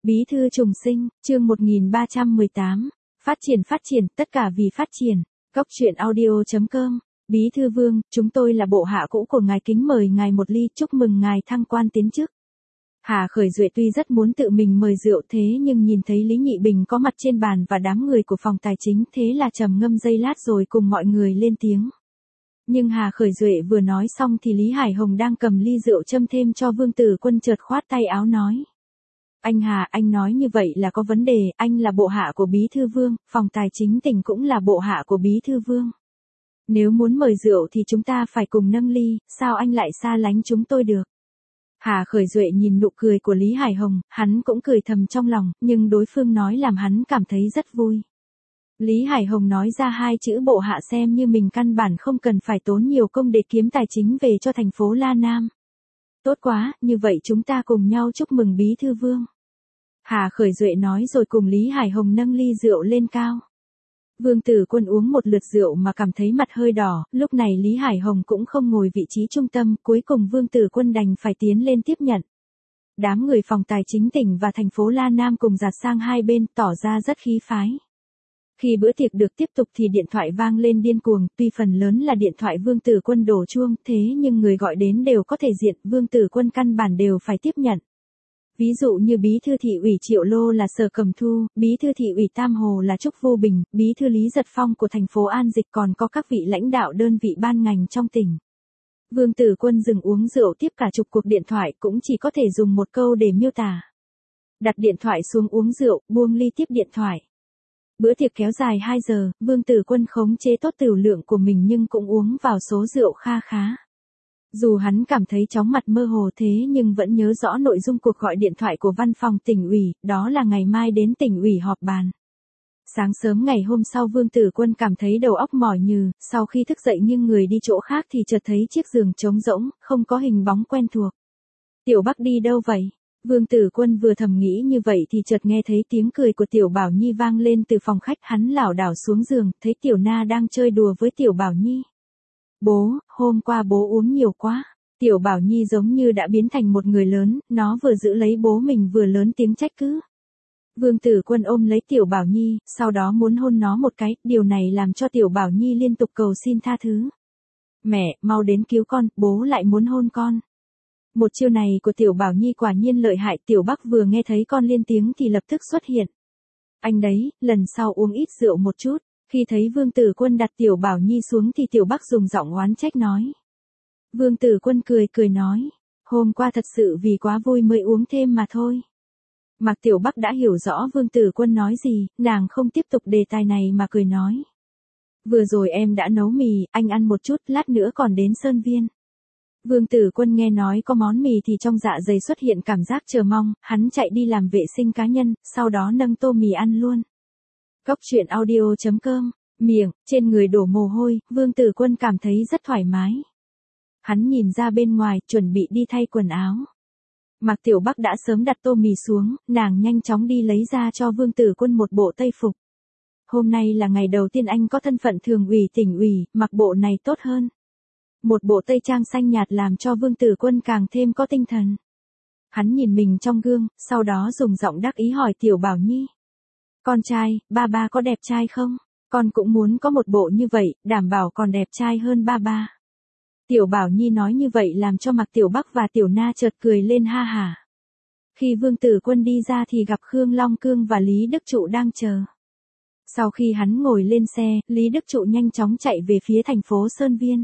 Bí thư trùng sinh, chương 1318. Phát triển, tất cả vì phát triển. Góc truyện audio.com. Bí thư Vương, chúng tôi là bộ hạ cũ của ngài, kính mời ngài một ly, chúc mừng ngài thăng quan tiến chức. Hà Khởi Duệ tuy rất muốn tự mình mời rượu thế nhưng nhìn thấy Lý Nhị Bình có mặt trên bàn và đám người của phòng tài chính, thế là trầm ngâm giây lát rồi cùng mọi người lên tiếng. Nhưng Hà Khởi Duệ vừa nói xong thì Lý Hải Hồng đang cầm ly rượu châm thêm cho Vương Tử Quân chợt khoát tay áo nói. Anh Hà, anh nói như vậy là có vấn đề, anh là bộ hạ của Bí thư Vương, phòng tài chính tỉnh cũng là bộ hạ của Bí thư Vương. Nếu muốn mời rượu thì chúng ta phải cùng nâng ly, sao anh lại xa lánh chúng tôi được? Hà Khởi Duệ nhìn nụ cười của Lý Hải Hồng, hắn cũng cười thầm trong lòng, nhưng đối phương nói làm hắn cảm thấy rất vui. Lý Hải Hồng nói ra hai chữ bộ hạ xem như mình căn bản không cần phải tốn nhiều công để kiếm tài chính về cho thành phố La Nam. Tốt quá, như vậy chúng ta cùng nhau chúc mừng Bí thư Vương. Hà Khởi Duệ nói rồi cùng Lý Hải Hồng nâng ly rượu lên cao. Vương Tử Quân uống một lượt rượu mà cảm thấy mặt hơi đỏ, lúc này Lý Hải Hồng cũng không ngồi vị trí trung tâm, cuối cùng Vương Tử Quân đành phải tiến lên tiếp nhận. Đám người phòng tài chính tỉnh và thành phố La Nam cùng dạt sang hai bên tỏ ra rất khí phái. Khi bữa tiệc được tiếp tục thì điện thoại vang lên điên cuồng, tuy phần lớn là điện thoại Vương Tử Quân đổ chuông, thế nhưng người gọi đến đều có thể diện, Vương Tử Quân căn bản đều phải tiếp nhận. Ví dụ như Bí thư thị ủy Triệu Lô là Sở Cẩm Thu, Bí thư thị ủy Tam Hồ là Trúc Vô Bình, Bí thư Lý Giật Phong của thành phố An Dịch, còn có các vị lãnh đạo đơn vị ban ngành trong tỉnh. Vương Tử Quân dừng uống rượu tiếp cả chục cuộc điện thoại cũng chỉ có thể dùng một câu để miêu tả. Đặt điện thoại xuống uống rượu, buông ly tiếp điện thoại. Bữa tiệc kéo dài 2 giờ, Vương Tử Quân khống chế tốt tửu lượng của mình nhưng cũng uống vào số rượu kha khá. Dù hắn cảm thấy chóng mặt mơ hồ thế nhưng vẫn nhớ rõ nội dung cuộc gọi điện thoại của văn phòng tỉnh ủy, đó là ngày mai đến tỉnh ủy họp bàn. Sáng sớm ngày hôm sau Vương Tử Quân cảm thấy đầu óc mỏi nhừ, sau khi thức dậy nghiêng người đi chỗ khác thì chợt thấy chiếc giường trống rỗng, không có hình bóng quen thuộc. Tiểu Bắc đi đâu vậy? Vương Tử Quân vừa thầm nghĩ như vậy thì chợt nghe thấy tiếng cười của Tiểu Bảo Nhi vang lên từ phòng khách, hắn lảo đảo xuống giường, thấy Tiểu Na đang chơi đùa với Tiểu Bảo Nhi. Bố, hôm qua bố uống nhiều quá. Tiểu Bảo Nhi giống như đã biến thành một người lớn, nó vừa giữ lấy bố mình vừa lớn tiếng trách cứ. Vương Tử Quân ôm lấy Tiểu Bảo Nhi, sau đó muốn hôn nó một cái, điều này làm cho Tiểu Bảo Nhi liên tục cầu xin tha thứ. Mẹ, mau đến cứu con, bố lại muốn hôn con. Một chiêu này của Tiểu Bảo Nhi quả nhiên lợi hại, Tiểu Bắc vừa nghe thấy con lên tiếng thì lập tức xuất hiện. Anh đấy, lần sau uống ít rượu một chút. Khi thấy Vương Tử Quân đặt Tiểu Bảo Nhi xuống thì Tiểu Bắc dùng giọng oán trách nói. Vương Tử Quân cười nói. Hôm qua thật sự vì quá vui mới uống thêm mà thôi. Mạc Tiểu Bắc đã hiểu rõ Vương Tử Quân nói gì, nàng không tiếp tục đề tài này mà cười nói. Vừa rồi em đã nấu mì, anh ăn một chút, lát nữa còn đến Sơn Viên. Vương Tử Quân nghe nói có món mì thì trong dạ dày xuất hiện cảm giác chờ mong, hắn chạy đi làm vệ sinh cá nhân, sau đó nâng tô mì ăn luôn. Góc truyện audio.com, miệng, trên người đổ mồ hôi, Vương Tử Quân cảm thấy rất thoải mái. Hắn nhìn ra bên ngoài, chuẩn bị đi thay quần áo. Mạc Tiểu Bắc đã sớm đặt tô mì xuống, nàng nhanh chóng đi lấy ra cho Vương Tử Quân một bộ tây phục. Hôm nay là ngày đầu tiên anh có thân phận thường ủy tỉnh ủy, mặc bộ này tốt hơn. Một bộ tây trang xanh nhạt làm cho Vương Tử Quân càng thêm có tinh thần. Hắn nhìn mình trong gương, sau đó dùng giọng đắc ý hỏi Tiểu Bảo Nhi. Con trai, ba có đẹp trai không? Con cũng muốn có một bộ như vậy, đảm bảo còn đẹp trai hơn ba. Tiểu Bảo Nhi nói như vậy làm cho Mạc Tiểu Bắc và Tiểu Na chợt cười lên ha hả. Khi Vương Tử Quân đi ra thì gặp Khương Long Cương và Lý Đức Trụ đang chờ. Sau khi hắn ngồi lên xe, Lý Đức Trụ nhanh chóng chạy về phía thành phố Sơn Viên.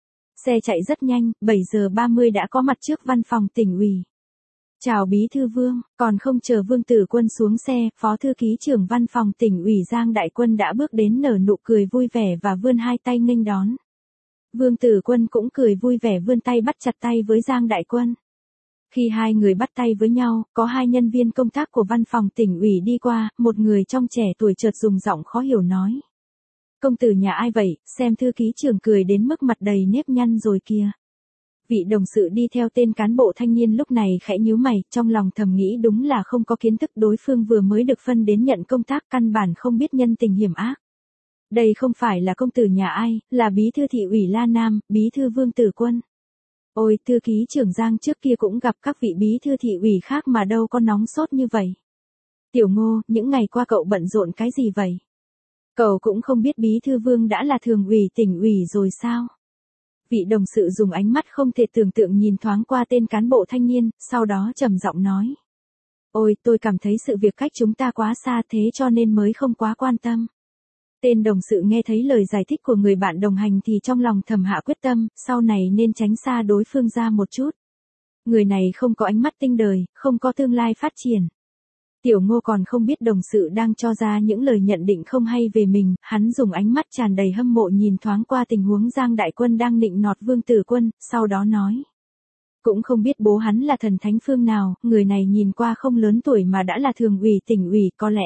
Xe chạy rất nhanh, 7 giờ 30 đã có mặt trước văn phòng tỉnh ủy. Chào Bí thư Vương, còn không chờ Vương Tử Quân xuống xe, Phó thư ký trưởng văn phòng tỉnh ủy Giang Đại Quân đã bước đến nở nụ cười vui vẻ và vươn hai tay nghênh đón. Vương Tử Quân cũng cười vui vẻ vươn tay bắt chặt tay với Giang Đại Quân. Khi hai người bắt tay với nhau, có hai nhân viên công tác của văn phòng tỉnh ủy đi qua, một người trong trẻ tuổi chợt dùng giọng khó hiểu nói. Công tử nhà ai vậy, xem thư ký trưởng cười đến mức mặt đầy nếp nhăn rồi kìa. Vị đồng sự đi theo tên cán bộ thanh niên lúc này khẽ nhíu mày, trong lòng thầm nghĩ đúng là không có kiến thức, đối phương vừa mới được phân đến nhận công tác căn bản không biết nhân tình hiểm ác. Đây không phải là công tử nhà ai, là bí thư thị ủy La Nam, bí thư Vương Tử Quân. Ôi, thư ký trưởng Giang trước kia cũng gặp các vị bí thư thị ủy khác mà đâu có nóng sốt như vậy. Tiểu Ngô, những ngày qua cậu bận rộn cái gì vậy? Cậu cũng không biết Bí thư Vương đã là thường ủy tỉnh ủy rồi sao? Vị đồng sự dùng ánh mắt không thể tưởng tượng nhìn thoáng qua tên cán bộ thanh niên, sau đó trầm giọng nói. Ôi, tôi cảm thấy sự việc cách chúng ta quá xa thế cho nên mới không quá quan tâm. Tên đồng sự nghe thấy lời giải thích của người bạn đồng hành thì trong lòng thầm hạ quyết tâm, sau này nên tránh xa đối phương ra một chút. Người này không có ánh mắt tinh đời, không có tương lai phát triển. Tiểu Ngô còn không biết đồng sự đang cho ra những lời nhận định không hay về mình, hắn dùng ánh mắt tràn đầy hâm mộ nhìn thoáng qua tình huống Giang Đại Quân đang nịnh nọt Vương Tử Quân, sau đó nói. Cũng không biết bố hắn là thần thánh phương nào, người này nhìn qua không lớn tuổi mà đã là thường ủy tỉnh ủy có lẽ.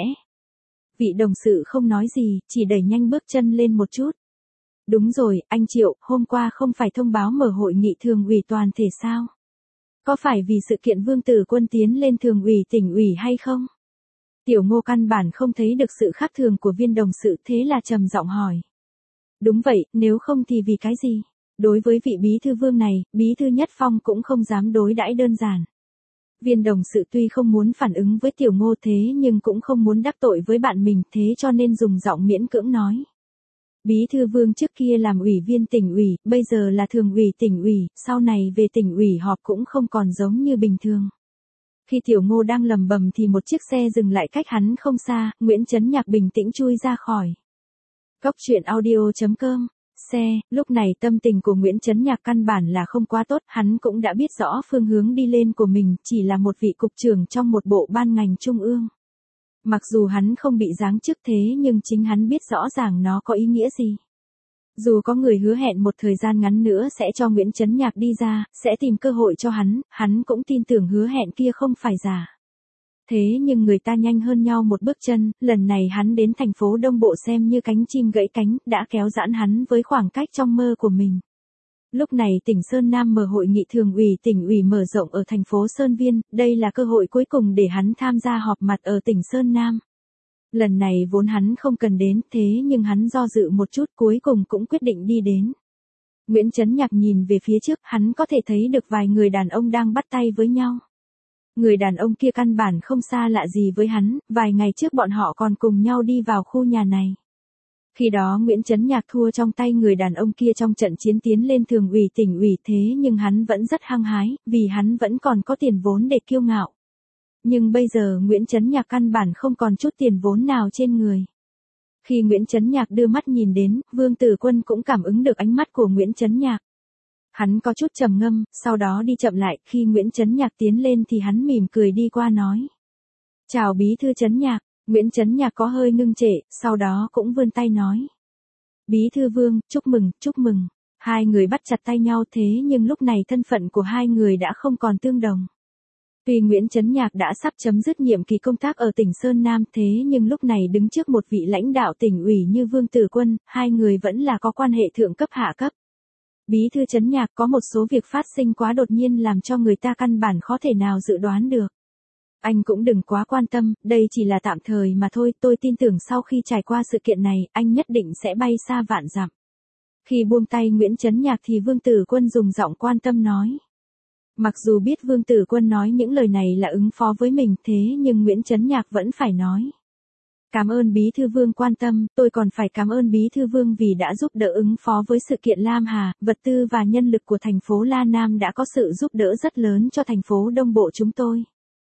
Vị đồng sự không nói gì, chỉ đẩy nhanh bước chân lên một chút. Đúng rồi, anh Triệu, hôm qua không phải thông báo mở hội nghị thường ủy toàn thể sao? Có phải vì sự kiện Vương Tử Quân tiến lên thường ủy tỉnh ủy hay không? Tiểu Ngô căn bản không thấy được sự khác thường của viên đồng sự thế là trầm giọng hỏi. Đúng vậy, nếu không thì vì cái gì? Đối với vị bí thư Vương này, bí thư Nhất Phong cũng không dám đối đãi đơn giản. Viên đồng sự tuy không muốn phản ứng với Tiểu Ngô thế nhưng cũng không muốn đắc tội với bạn mình thế cho nên dùng giọng miễn cưỡng nói. Bí thư Vương trước kia làm ủy viên tỉnh ủy, bây giờ là thường ủy tỉnh ủy, sau này về tỉnh ủy họp cũng không còn giống như bình thường. Khi Tiểu Ngô đang lầm bầm thì một chiếc xe dừng lại cách hắn không xa, Nguyễn Chấn Nhạc bình tĩnh chui ra khỏi. Cốc truyện audio.com. Xe, lúc này tâm tình của Nguyễn Chấn Nhạc căn bản là không quá tốt, hắn cũng đã biết rõ phương hướng đi lên của mình, chỉ là một vị cục trưởng trong một bộ ban ngành trung ương. Mặc dù hắn không bị giáng chức thế nhưng chính hắn biết rõ ràng nó có ý nghĩa gì. Dù có người hứa hẹn một thời gian ngắn nữa sẽ cho Nguyễn Chấn Nhạc đi ra, sẽ tìm cơ hội cho hắn cũng tin tưởng hứa hẹn kia không phải giả. Thế nhưng người ta nhanh hơn nhau một bước chân, lần này hắn đến thành phố Đông Bộ xem như cánh chim gãy cánh, đã kéo giãn hắn với khoảng cách trong mơ của mình. Lúc này tỉnh Sơn Nam mở hội nghị thường ủy tỉnh ủy mở rộng ở thành phố Sơn Viên, đây là cơ hội cuối cùng để hắn tham gia họp mặt ở tỉnh Sơn Nam. Lần này vốn hắn không cần đến, thế nhưng hắn do dự một chút cuối cùng cũng quyết định đi đến. Nguyễn Chấn Nhạc nhìn về phía trước, hắn có thể thấy được vài người đàn ông đang bắt tay với nhau. Người đàn ông kia căn bản không xa lạ gì với hắn, vài ngày trước bọn họ còn cùng nhau đi vào khu nhà này. Khi đó Nguyễn Chấn Nhạc thua trong tay người đàn ông kia trong trận chiến tiến lên thường ủy tỉnh ủy thế nhưng hắn vẫn rất hăng hái, vì hắn vẫn còn có tiền vốn để kiêu ngạo. Nhưng bây giờ Nguyễn Chấn Nhạc căn bản không còn chút tiền vốn nào trên người. Khi Nguyễn Chấn Nhạc đưa mắt nhìn đến, Vương Tử Quân cũng cảm ứng được ánh mắt của Nguyễn Chấn Nhạc. Hắn có chút trầm ngâm, sau đó đi chậm lại, khi Nguyễn Chấn Nhạc tiến lên thì hắn mỉm cười đi qua nói. Chào bí thư Chấn Nhạc, Nguyễn Chấn Nhạc có hơi ngưng trệ, sau đó cũng vươn tay nói. Bí thư Vương, chúc mừng, chúc mừng. Hai người bắt chặt tay nhau thế nhưng lúc này thân phận của hai người đã không còn tương đồng. Tuy Nguyễn Chấn Nhạc đã sắp chấm dứt nhiệm kỳ công tác ở tỉnh Sơn Nam thế nhưng lúc này đứng trước một vị lãnh đạo tỉnh ủy như Vương Tử Quân, hai người vẫn là có quan hệ thượng cấp hạ cấp. Bí thư Chấn Nhạc có một số việc phát sinh quá đột nhiên làm cho người ta căn bản khó thể nào dự đoán được. Anh cũng đừng quá quan tâm, đây chỉ là tạm thời mà thôi, tôi tin tưởng sau khi trải qua sự kiện này, anh nhất định sẽ bay xa vạn dặm. Khi buông tay Nguyễn Chấn Nhạc thì Vương Tử Quân dùng giọng quan tâm nói. Mặc dù biết Vương Tử Quân nói những lời này là ứng phó với mình thế nhưng Nguyễn Chấn Nhạc vẫn phải nói. Cảm ơn Bí thư Vương quan tâm, tôi còn phải cảm ơn Bí thư Vương vì đã giúp đỡ ứng phó với sự kiện Lam Hà, vật tư và nhân lực của thành phố La Nam đã có sự giúp đỡ rất lớn cho thành phố Đông Bộ chúng tôi.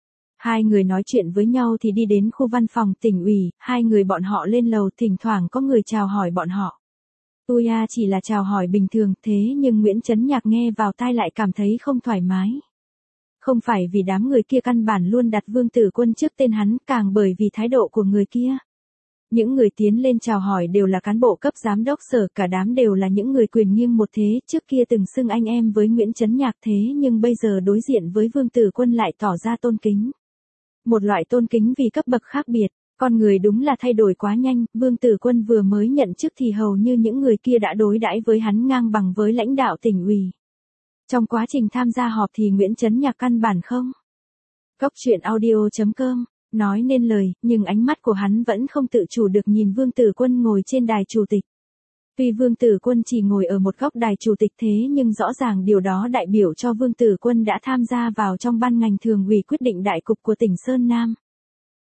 Hai người nói chuyện với nhau thì đi đến khu văn phòng tỉnh ủy, hai người bọn họ lên lầu thỉnh thoảng có người chào hỏi bọn họ. Ui à, chỉ là chào hỏi bình thường thế nhưng Nguyễn Chấn Nhạc nghe vào tai lại cảm thấy không thoải mái. Không phải vì đám người kia căn bản luôn đặt Vương Tử Quân trước tên hắn, càng bởi vì thái độ của người kia. Những người tiến lên chào hỏi đều là cán bộ cấp giám đốc sở, cả đám đều là những người quyền nghiêng một thế, trước kia từng xưng anh em với Nguyễn Chấn Nhạc thế nhưng bây giờ đối diện với Vương Tử Quân lại tỏ ra tôn kính. Một loại tôn kính vì cấp bậc khác biệt, con người đúng là thay đổi quá nhanh, Vương Tử Quân vừa mới nhận chức thì hầu như những người kia đã đối đãi với hắn ngang bằng với lãnh đạo tỉnh ủy. Trong quá trình tham gia họp thì Nguyễn Chấn Nhạc căn bản không. Cốc truyện audio.com, nói nên lời, nhưng ánh mắt của hắn vẫn không tự chủ được nhìn Vương Tử Quân ngồi trên đài chủ tịch. Tuy Vương Tử Quân chỉ ngồi ở một góc đài chủ tịch thế nhưng rõ ràng điều đó đại biểu cho Vương Tử Quân đã tham gia vào trong ban ngành thường ủy quyết định đại cục của tỉnh Sơn Nam.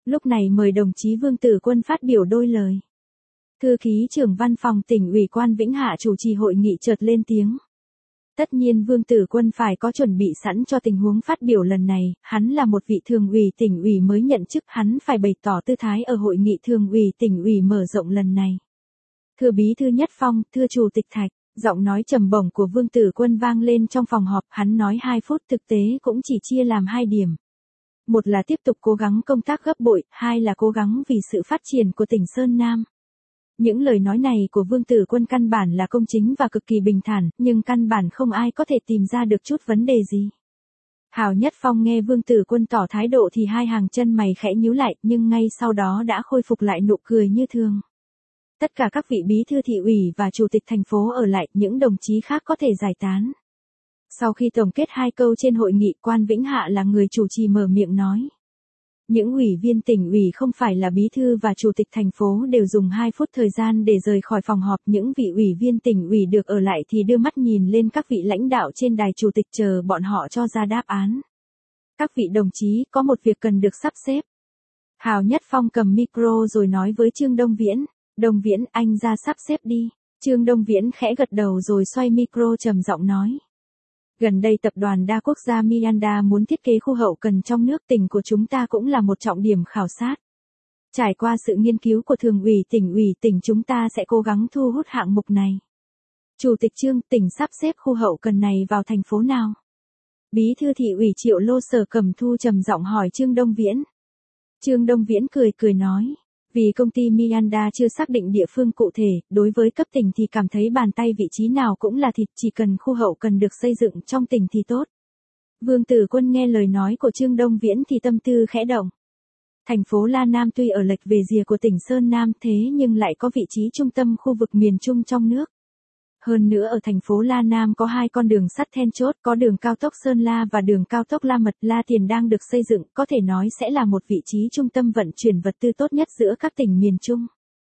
Lúc này mời đồng chí Vương Tử Quân phát biểu đôi lời. Thư ký trưởng văn phòng tỉnh ủy Quan Vĩnh Hạ chủ trì hội nghị chợt lên tiếng. Tất nhiên Vương Tử Quân phải có chuẩn bị sẵn cho tình huống phát biểu lần này, hắn là một vị thường ủy tỉnh ủy mới nhận chức, hắn phải bày tỏ tư thái ở hội nghị thường ủy tỉnh ủy mở rộng lần này. Thưa Bí thư Nhất Phong, thưa Chủ tịch Thạch, giọng nói trầm bổng của Vương Tử Quân vang lên trong phòng họp, hắn nói 2 phút thực tế cũng chỉ chia làm 2 điểm. Một là tiếp tục cố gắng công tác gấp bội, 2 là cố gắng vì sự phát triển của tỉnh Sơn Nam. Những lời nói này của Vương Tử Quân căn bản là công chính và cực kỳ bình thản, nhưng căn bản không ai có thể tìm ra được chút vấn đề gì. Hào Nhất Phong nghe Vương Tử Quân tỏ thái độ thì 2 hàng chân mày khẽ nhíu lại, nhưng ngay sau đó đã khôi phục lại nụ cười như thường. Tất cả các vị bí thư thị ủy và chủ tịch thành phố ở lại, những đồng chí khác có thể giải tán. Sau khi tổng kết 2 câu trên hội nghị, Quan Vĩnh Hạ là người chủ trì mở miệng nói. Những ủy viên tỉnh ủy không phải là bí thư và chủ tịch thành phố đều dùng 2 phút thời gian để rời khỏi phòng họp. Những vị ủy viên tỉnh ủy được ở lại thì đưa mắt nhìn lên các vị lãnh đạo trên đài chủ tịch chờ bọn họ cho ra đáp án. Các vị đồng chí, có một việc cần được sắp xếp. Hào Nhất Phong cầm micro rồi nói với Trương Đông Viễn. Đông Viễn, anh ra sắp xếp đi. Trương Đông Viễn khẽ gật đầu rồi xoay micro trầm giọng nói. Gần đây tập đoàn đa quốc gia Miranda muốn thiết kế khu hậu cần trong nước, tỉnh của chúng ta cũng là một trọng điểm khảo sát. Trải qua sự nghiên cứu của thường ủy, tỉnh chúng ta sẽ cố gắng thu hút hạng mục này. Chủ tịch Trương, tỉnh sắp xếp khu hậu cần này vào thành phố nào? Bí thư thị ủy Triệu Lô Sở Cẩm Thu trầm giọng hỏi Trương Đông Viễn. Trương Đông Viễn cười nói. Vì công ty Miranda chưa xác định địa phương cụ thể, đối với cấp tỉnh thì cảm thấy bàn tay vị trí nào cũng là thịt, chỉ cần khu hậu cần được xây dựng trong tỉnh thì tốt. Vương Tử Quân nghe lời nói của Trương Đông Viễn thì tâm tư khẽ động. Thành phố La Nam tuy ở lệch về rìa của tỉnh Sơn Nam thế nhưng lại có vị trí trung tâm khu vực miền Trung trong nước. Hơn nữa ở thành phố La Nam có 2 con đường sắt then chốt, có đường cao tốc Sơn La và đường cao tốc La Mật La Tiền đang được xây dựng, có thể nói sẽ là một vị trí trung tâm vận chuyển vật tư tốt nhất giữa các tỉnh miền Trung.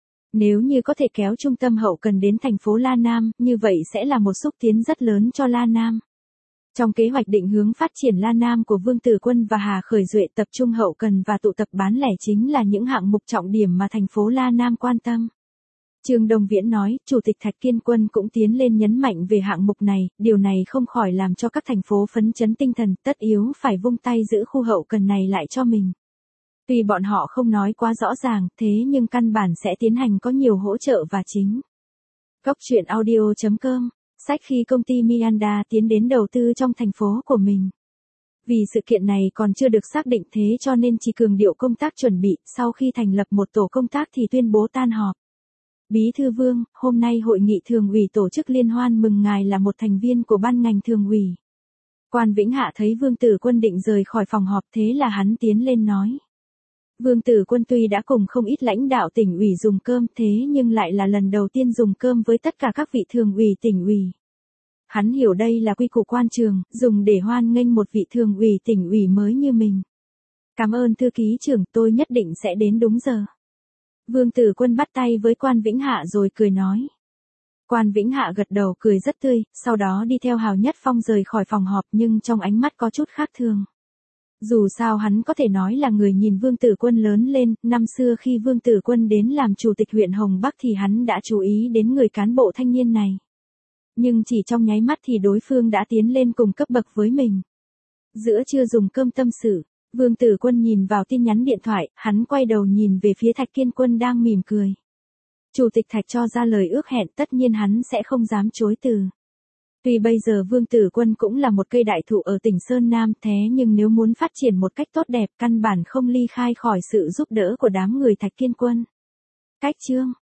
Nếu như có thể kéo trung tâm hậu cần đến thành phố La Nam, như vậy sẽ là một xúc tiến rất lớn cho La Nam. Trong kế hoạch định hướng phát triển La Nam của Vương Tử Quân và Hà Khởi Duệ, tập trung hậu cần và tụ tập bán lẻ chính là những hạng mục trọng điểm mà thành phố La Nam quan tâm. Trương Đông Viễn nói, Chủ tịch Thạch Kiên Quân cũng tiến lên nhấn mạnh về hạng mục này, điều này không khỏi làm cho các thành phố phấn chấn tinh thần, tất yếu phải vung tay giữ khu hậu cần này lại cho mình. Tuy bọn họ không nói quá rõ ràng, thế nhưng căn bản sẽ tiến hành có nhiều hỗ trợ và chính. Góc truyện audio.com, sách khi công ty Miranda tiến đến đầu tư trong thành phố của mình. Vì sự kiện này còn chưa được xác định thế cho nên chỉ cường điệu công tác chuẩn bị, sau khi thành lập một tổ công tác thì tuyên bố tan họp. Bí thư Vương, hôm nay hội nghị thường ủy tổ chức liên hoan mừng ngài là một thành viên của ban ngành thường ủy. Quan Vĩnh Hạ thấy Vương Tử Quân định rời khỏi phòng họp thế là hắn tiến lên nói. Vương Tử Quân tuy đã cùng không ít lãnh đạo tỉnh ủy dùng cơm thế nhưng lại là lần đầu tiên dùng cơm với tất cả các vị thường ủy tỉnh ủy. Hắn hiểu đây là quy củ quan trường, dùng để hoan nghênh một vị thường ủy tỉnh ủy mới như mình. Cảm ơn thư ký trưởng, tôi nhất định sẽ đến đúng giờ. Vương Tử Quân bắt tay với Quan Vĩnh Hạ rồi cười nói. Quan Vĩnh Hạ gật đầu cười rất tươi, sau đó đi theo Hào Nhất Phong rời khỏi phòng họp nhưng trong ánh mắt có chút khác thường. Dù sao hắn có thể nói là người nhìn Vương Tử Quân lớn lên, năm xưa khi Vương Tử Quân đến làm chủ tịch huyện Hồng Bắc thì hắn đã chú ý đến người cán bộ thanh niên này. Nhưng chỉ trong nháy mắt thì đối phương đã tiến lên cùng cấp bậc với mình. Giữa trưa dùng cơm tâm sự. Vương Tử Quân nhìn vào tin nhắn điện thoại, hắn quay đầu nhìn về phía Thạch Kiên Quân đang mỉm cười. Chủ tịch Thạch cho ra lời ước hẹn, tất nhiên hắn sẽ không dám chối từ. Tuy bây giờ Vương Tử Quân cũng là một cây đại thụ ở tỉnh Sơn Nam thế nhưng nếu muốn phát triển một cách tốt đẹp căn bản không ly khai khỏi sự giúp đỡ của đám người Thạch Kiên Quân. Cách chương